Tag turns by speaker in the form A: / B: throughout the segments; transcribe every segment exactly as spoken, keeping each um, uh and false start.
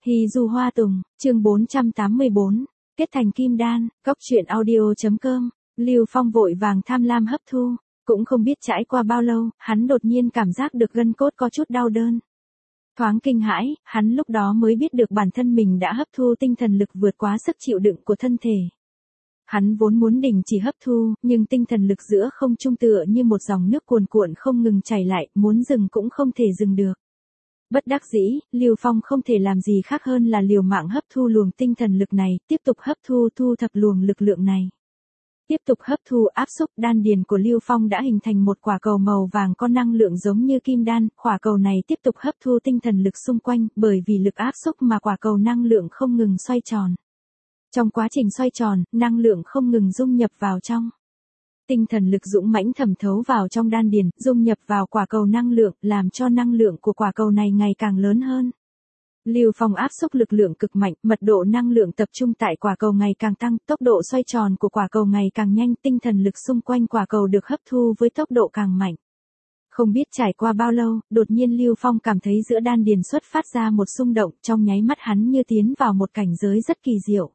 A: Hy Du Hoa Tùng, chương bốn trăm tám mươi bốn, kết thành kim đan, góc truyện audio.com, Lưu Phong vội vàng tham lam hấp thu, cũng không biết trải qua bao lâu, hắn đột nhiên cảm giác được gân cốt có chút đau đớn. Thoáng kinh hãi, hắn lúc đó mới biết được bản thân mình đã hấp thu tinh thần lực vượt quá sức chịu đựng của thân thể. Hắn vốn muốn đình chỉ hấp thu, nhưng tinh thần lực giữa không trung tựa như một dòng nước cuồn cuộn không ngừng chảy lại, muốn dừng cũng không thể dừng được. Bất đắc dĩ, Lưu Phong không thể làm gì khác hơn là liều mạng hấp thu luồng tinh thần lực này, tiếp tục hấp thu thu thập luồng lực lượng này. Tiếp tục hấp thu áp xúc đan điền của Lưu Phong đã hình thành một quả cầu màu vàng có năng lượng giống như kim đan, quả cầu này tiếp tục hấp thu tinh thần lực xung quanh, bởi vì lực áp xúc mà quả cầu năng lượng không ngừng xoay tròn. Trong quá trình xoay tròn, năng lượng không ngừng dung nhập vào trong. Tinh thần lực dũng mãnh thẩm thấu vào trong đan điền, dung nhập vào quả cầu năng lượng, làm cho năng lượng của quả cầu này ngày càng lớn hơn. Lưu Phong áp xúc lực lượng cực mạnh, mật độ năng lượng tập trung tại quả cầu ngày càng tăng, tốc độ xoay tròn của quả cầu ngày càng nhanh, tinh thần lực xung quanh quả cầu được hấp thu với tốc độ càng mạnh. Không biết trải qua bao lâu, đột nhiên Lưu Phong cảm thấy giữa đan điền xuất phát ra một xung động, trong nháy mắt hắn như tiến vào một cảnh giới rất kỳ diệu.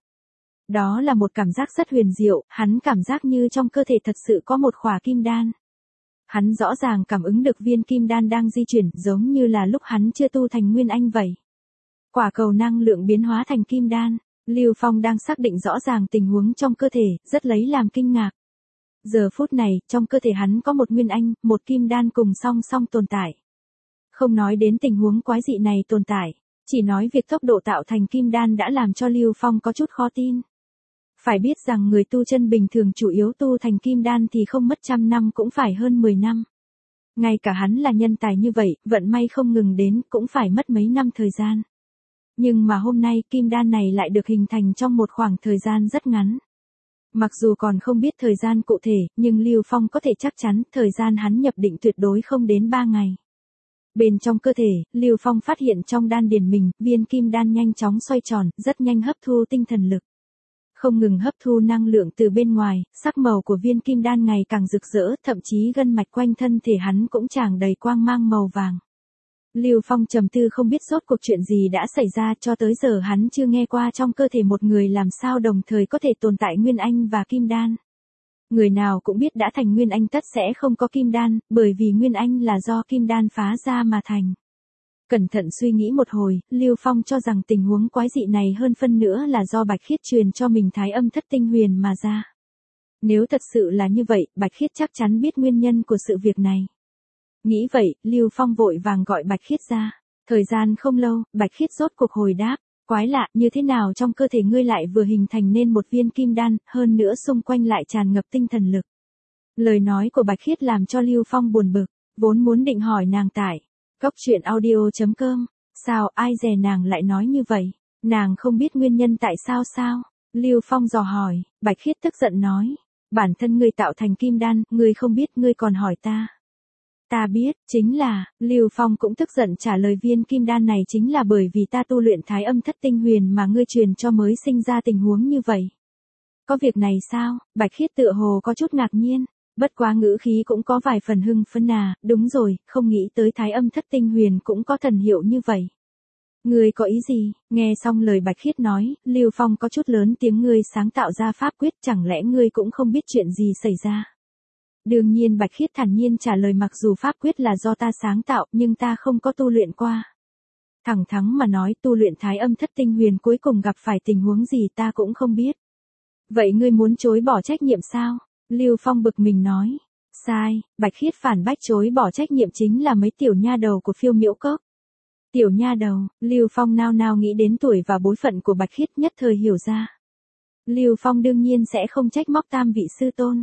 A: Đó là một cảm giác rất huyền diệu, hắn cảm giác như trong cơ thể thật sự có một khỏa kim đan. Hắn rõ ràng cảm ứng được viên kim đan đang di chuyển, giống như là lúc hắn chưa tu thành nguyên anh vậy. Quả cầu năng lượng biến hóa thành kim đan, Lưu Phong đang xác định rõ ràng tình huống trong cơ thể, rất lấy làm kinh ngạc. Giờ phút này, trong cơ thể hắn có một nguyên anh, một kim đan cùng song song tồn tại. Không nói đến tình huống quái dị này tồn tại, chỉ nói việc tốc độ tạo thành kim đan đã làm cho Lưu Phong có chút khó tin. Phải biết rằng người tu chân bình thường chủ yếu tu thành kim đan thì không mất trăm năm cũng phải hơn mười năm. Ngay cả hắn là nhân tài như vậy, vận may không ngừng đến cũng phải mất mấy năm thời gian. Nhưng mà hôm nay kim đan này lại được hình thành trong một khoảng thời gian rất ngắn. Mặc dù còn không biết thời gian cụ thể, nhưng Lưu Phong có thể chắc chắn thời gian hắn nhập định tuyệt đối không đến ba ngày. Bên trong cơ thể, Lưu Phong phát hiện trong đan điền mình, viên kim đan nhanh chóng xoay tròn, rất nhanh hấp thu tinh thần lực. Không ngừng hấp thu năng lượng từ bên ngoài, sắc màu của viên kim đan ngày càng rực rỡ, thậm chí gân mạch quanh thân thể hắn cũng tràn đầy quang mang màu vàng. Lưu Phong trầm tư không biết rốt cuộc chuyện gì đã xảy ra, cho tới giờ hắn chưa nghe qua trong cơ thể một người làm sao đồng thời có thể tồn tại nguyên anh và kim đan. Người nào cũng biết đã thành nguyên anh tất sẽ không có kim đan, bởi vì nguyên anh là do kim đan phá ra mà thành. Cẩn thận suy nghĩ một hồi, Lưu Phong cho rằng tình huống quái dị này hơn phân nữa là do Bạch Khiết truyền cho mình thái âm thất tinh huyền mà ra. Nếu thật sự là như vậy, Bạch Khiết chắc chắn biết nguyên nhân của sự việc này. Nghĩ vậy, Lưu Phong vội vàng gọi Bạch Khiết ra. Thời gian không lâu, Bạch Khiết rốt cuộc hồi đáp, quái lạ, như thế nào trong cơ thể ngươi lại vừa hình thành nên một viên kim đan, hơn nữa xung quanh lại tràn ngập tinh thần lực. Lời nói của Bạch Khiết làm cho Lưu Phong buồn bực, vốn muốn định hỏi nàng tại góc truyện audio.com, sao ai dè nàng lại nói như vậy, nàng không biết nguyên nhân tại sao sao? Lưu Phong dò hỏi, Bạch Khiết tức giận nói, bản thân ngươi tạo thành kim đan, ngươi không biết ngươi còn hỏi ta. Ta biết, chính là, Lưu Phong cũng tức giận trả lời viên kim đan này chính là bởi vì ta tu luyện thái âm thất tinh huyền mà ngươi truyền cho mới sinh ra tình huống như vậy. Có việc này sao? Bạch Khiết tựa hồ có chút ngạc nhiên, bất quá ngữ khí cũng có vài phần hưng phấn à, đúng rồi, không nghĩ tới thái âm thất tinh huyền cũng có thần hiệu như vậy. Ngươi có ý gì? Nghe xong lời Bạch Khiết nói, Lưu Phong có chút lớn tiếng, ngươi sáng tạo ra pháp quyết, chẳng lẽ ngươi cũng không biết chuyện gì xảy ra? Đương nhiên Bạch Khiết thản nhiên trả lời, mặc dù pháp quyết là do ta sáng tạo, nhưng ta không có tu luyện qua. Thẳng thắn mà nói, tu luyện thái âm thất tinh huyền cuối cùng gặp phải tình huống gì ta cũng không biết. Vậy ngươi muốn chối bỏ trách nhiệm sao? Lưu Phong bực mình nói. Sai, Bạch Khiết phản bác, chối bỏ trách nhiệm chính là mấy tiểu nha đầu của Phiêu Miễu Cốc. Tiểu nha đầu, Lưu Phong nao nao nghĩ đến tuổi và bối phận của Bạch Khiết, nhất thời hiểu ra. Lưu Phong đương nhiên sẽ không trách móc tam vị sư tôn.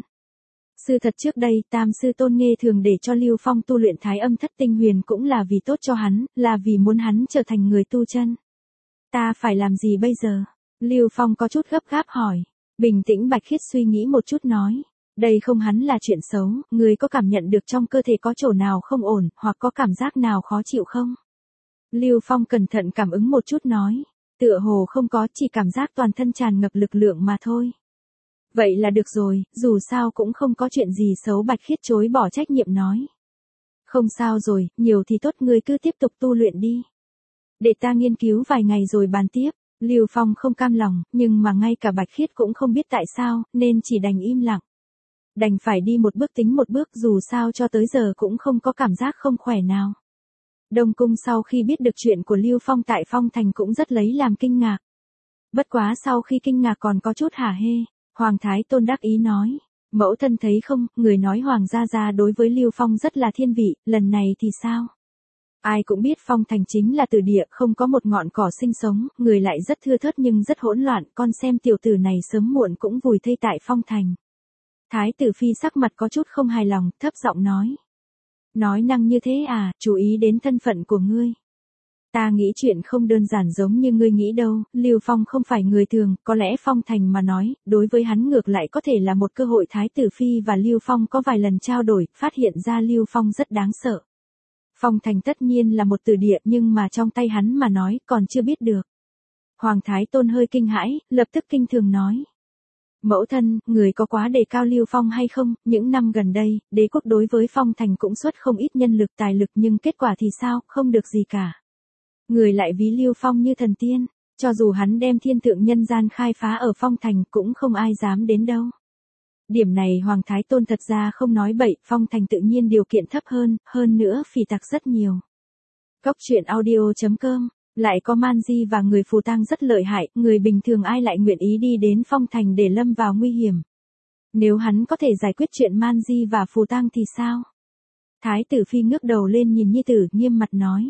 A: Sự thật trước đây, tam sư tôn nghe thường để cho Lưu Phong tu luyện thái âm thất tinh huyền cũng là vì tốt cho hắn, là vì muốn hắn trở thành người tu chân. Ta phải làm gì bây giờ? Lưu Phong có chút gấp gáp hỏi. Bình tĩnh Bạch Khiết suy nghĩ một chút nói. Đây không hắn là chuyện xấu, người có cảm nhận được trong cơ thể có chỗ nào không ổn, hoặc có cảm giác nào khó chịu không? Lưu Phong cẩn thận cảm ứng một chút nói. Tựa hồ không có, chỉ cảm giác toàn thân tràn ngập lực lượng mà thôi. Vậy là được rồi, dù sao cũng không có chuyện gì xấu. Bạch Khiết chối bỏ trách nhiệm nói. Không sao rồi, nhiều thì tốt, ngươi cứ tiếp tục tu luyện đi. Để ta nghiên cứu vài ngày rồi bàn tiếp. Lưu Phong không cam lòng, nhưng mà ngay cả Bạch Khiết cũng không biết tại sao, nên chỉ đành im lặng. Đành phải đi một bước tính một bước, dù sao cho tới giờ cũng không có cảm giác không khỏe nào. Đông Cung sau khi biết được chuyện của Lưu Phong tại Phong Thành cũng rất lấy làm kinh ngạc. Bất quá sau khi kinh ngạc còn có chút hả hê, Hoàng Thái Tôn đắc ý nói. Mẫu thân thấy không, người nói Hoàng gia gia đối với Lưu Phong rất là thiên vị, lần này thì sao? Ai cũng biết Phong Thành chính là tử địa, không có một ngọn cỏ sinh sống, người lại rất thưa thớt nhưng rất hỗn loạn, con xem tiểu tử này sớm muộn cũng vùi thây tại Phong Thành. Thái tử phi sắc mặt có chút không hài lòng, thấp giọng nói. Nói năng như thế à, chú ý đến thân phận của ngươi. Ta nghĩ chuyện không đơn giản giống như ngươi nghĩ đâu, Lưu Phong không phải người thường, có lẽ Phong Thành mà nói, đối với hắn ngược lại có thể là một cơ hội. Thái tử phi và Lưu Phong có vài lần trao đổi, phát hiện ra Lưu Phong rất đáng sợ. Phong Thành tất nhiên là một tử địa nhưng mà trong tay hắn mà nói còn chưa biết được. Hoàng Thái Tôn hơi kinh hãi, lập tức kinh thường nói. Mẫu thân, người có quá đề cao Lưu Phong hay không? Những năm gần đây, đế quốc đối với Phong Thành cũng xuất không ít nhân lực tài lực nhưng kết quả thì sao, không được gì cả. Người lại ví Lưu Phong như thần tiên, cho dù hắn đem thiên thượng nhân gian khai phá ở Phong Thành cũng không ai dám đến đâu. Điểm này Hoàng Thái Tôn thật ra không nói bậy, Phong Thành tự nhiên điều kiện thấp hơn, hơn nữa phỉ tặc rất nhiều. Cốc truyện audio chấm com, lại có man di và người phù tang rất lợi hại, người bình thường ai lại nguyện ý đi đến Phong Thành để lâm vào nguy hiểm. Nếu hắn có thể giải quyết chuyện man di và phù tang thì sao? Thái tử phi ngước đầu lên nhìn nhi tử, nghiêm mặt nói.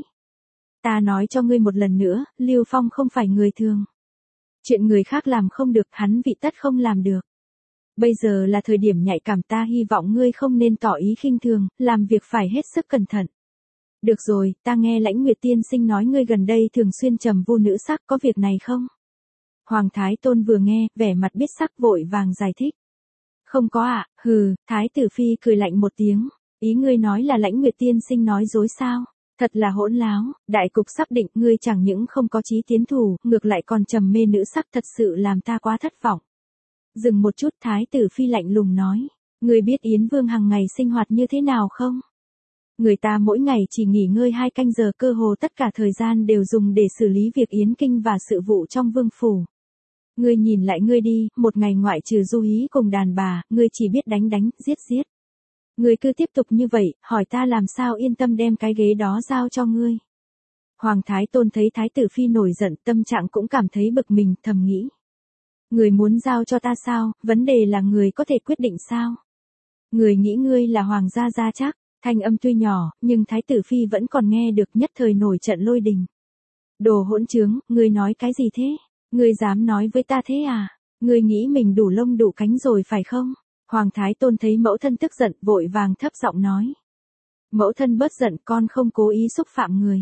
A: Ta nói cho ngươi một lần nữa, Lưu Phong không phải người thường. Chuyện người khác làm không được, hắn vị tất không làm được. Bây giờ là thời điểm nhạy cảm, ta hy vọng ngươi không nên tỏ ý khinh thường, làm việc phải hết sức cẩn thận. Được rồi, ta nghe Lãnh Nguyệt tiên sinh nói ngươi gần đây thường xuyên trầm vu nữ sắc, có việc này không? Hoàng Thái Tôn vừa nghe, vẻ mặt biết sắc vội vàng giải thích. Không có ạ, à, hừ, Thái tử phi cười lạnh một tiếng, ý ngươi nói là Lãnh Nguyệt tiên sinh nói dối sao? Thật là hỗn láo, đại cục sắp định, ngươi chẳng những không có chí tiến thủ, ngược lại còn trầm mê nữ sắc, thật sự làm ta quá thất vọng. Dừng một chút, Thái tử phi lạnh lùng nói, ngươi biết Yến Vương hàng ngày sinh hoạt như thế nào không? Người ta mỗi ngày chỉ nghỉ ngơi hai canh giờ, cơ hồ tất cả thời gian đều dùng để xử lý việc yến kinh và sự vụ trong vương phủ. Ngươi nhìn lại ngươi đi, một ngày ngoại trừ du hí cùng đàn bà, ngươi chỉ biết đánh đánh, giết giết. Ngươi cứ tiếp tục như vậy, hỏi ta làm sao yên tâm đem cái ghế đó giao cho ngươi. Hoàng Thái Tôn thấy Thái tử phi nổi giận, tâm trạng cũng cảm thấy bực mình, thầm nghĩ. Người muốn giao cho ta sao, vấn đề là người có thể quyết định sao? Người nghĩ ngươi là hoàng gia gia chắc, thanh âm tuy nhỏ, nhưng Thái tử phi vẫn còn nghe được, nhất thời nổi trận lôi đình. Đồ hỗn trướng, ngươi nói cái gì thế? Ngươi dám nói với ta thế à? Ngươi nghĩ mình đủ lông đủ cánh rồi phải không? Hoàng Thái Tôn thấy mẫu thân tức giận, vội vàng thấp giọng nói. Mẫu thân bớt giận, con không cố ý xúc phạm người.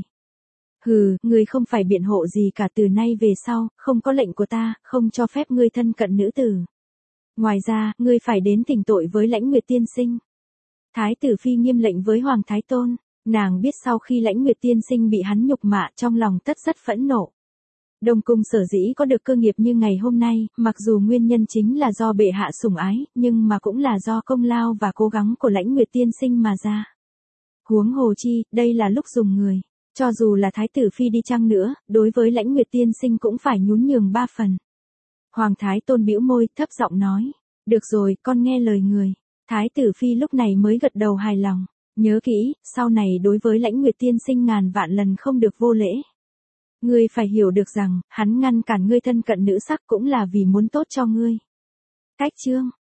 A: Hừ, ngươi không phải biện hộ gì cả, từ nay về sau, không có lệnh của ta, không cho phép ngươi thân cận nữ tử. Ngoài ra, ngươi phải đến thỉnh tội với Lãnh Nguyệt tiên sinh. Thái tử phi nghiêm lệnh với Hoàng Thái Tôn, nàng biết sau khi Lãnh Nguyệt tiên sinh bị hắn nhục mạ, trong lòng tất rất phẫn nộ. Đông cung sở dĩ có được cơ nghiệp như ngày hôm nay, mặc dù nguyên nhân chính là do bệ hạ sủng ái, nhưng mà cũng là do công lao và cố gắng của Lãnh Nguyệt tiên sinh mà ra. Huống hồ chi, đây là lúc dùng người. Cho dù là Thái tử phi đi chăng nữa, đối với Lãnh Nguyệt tiên sinh cũng phải nhún nhường ba phần. Hoàng Thái Tôn bĩu môi, thấp giọng nói. Được rồi, con nghe lời người. Thái tử phi lúc này mới gật đầu hài lòng. Nhớ kỹ, sau này đối với Lãnh Nguyệt tiên sinh ngàn vạn lần không được vô lễ. Ngươi phải hiểu được rằng, hắn ngăn cản ngươi thân cận nữ sắc cũng là vì muốn tốt cho ngươi. Cách chương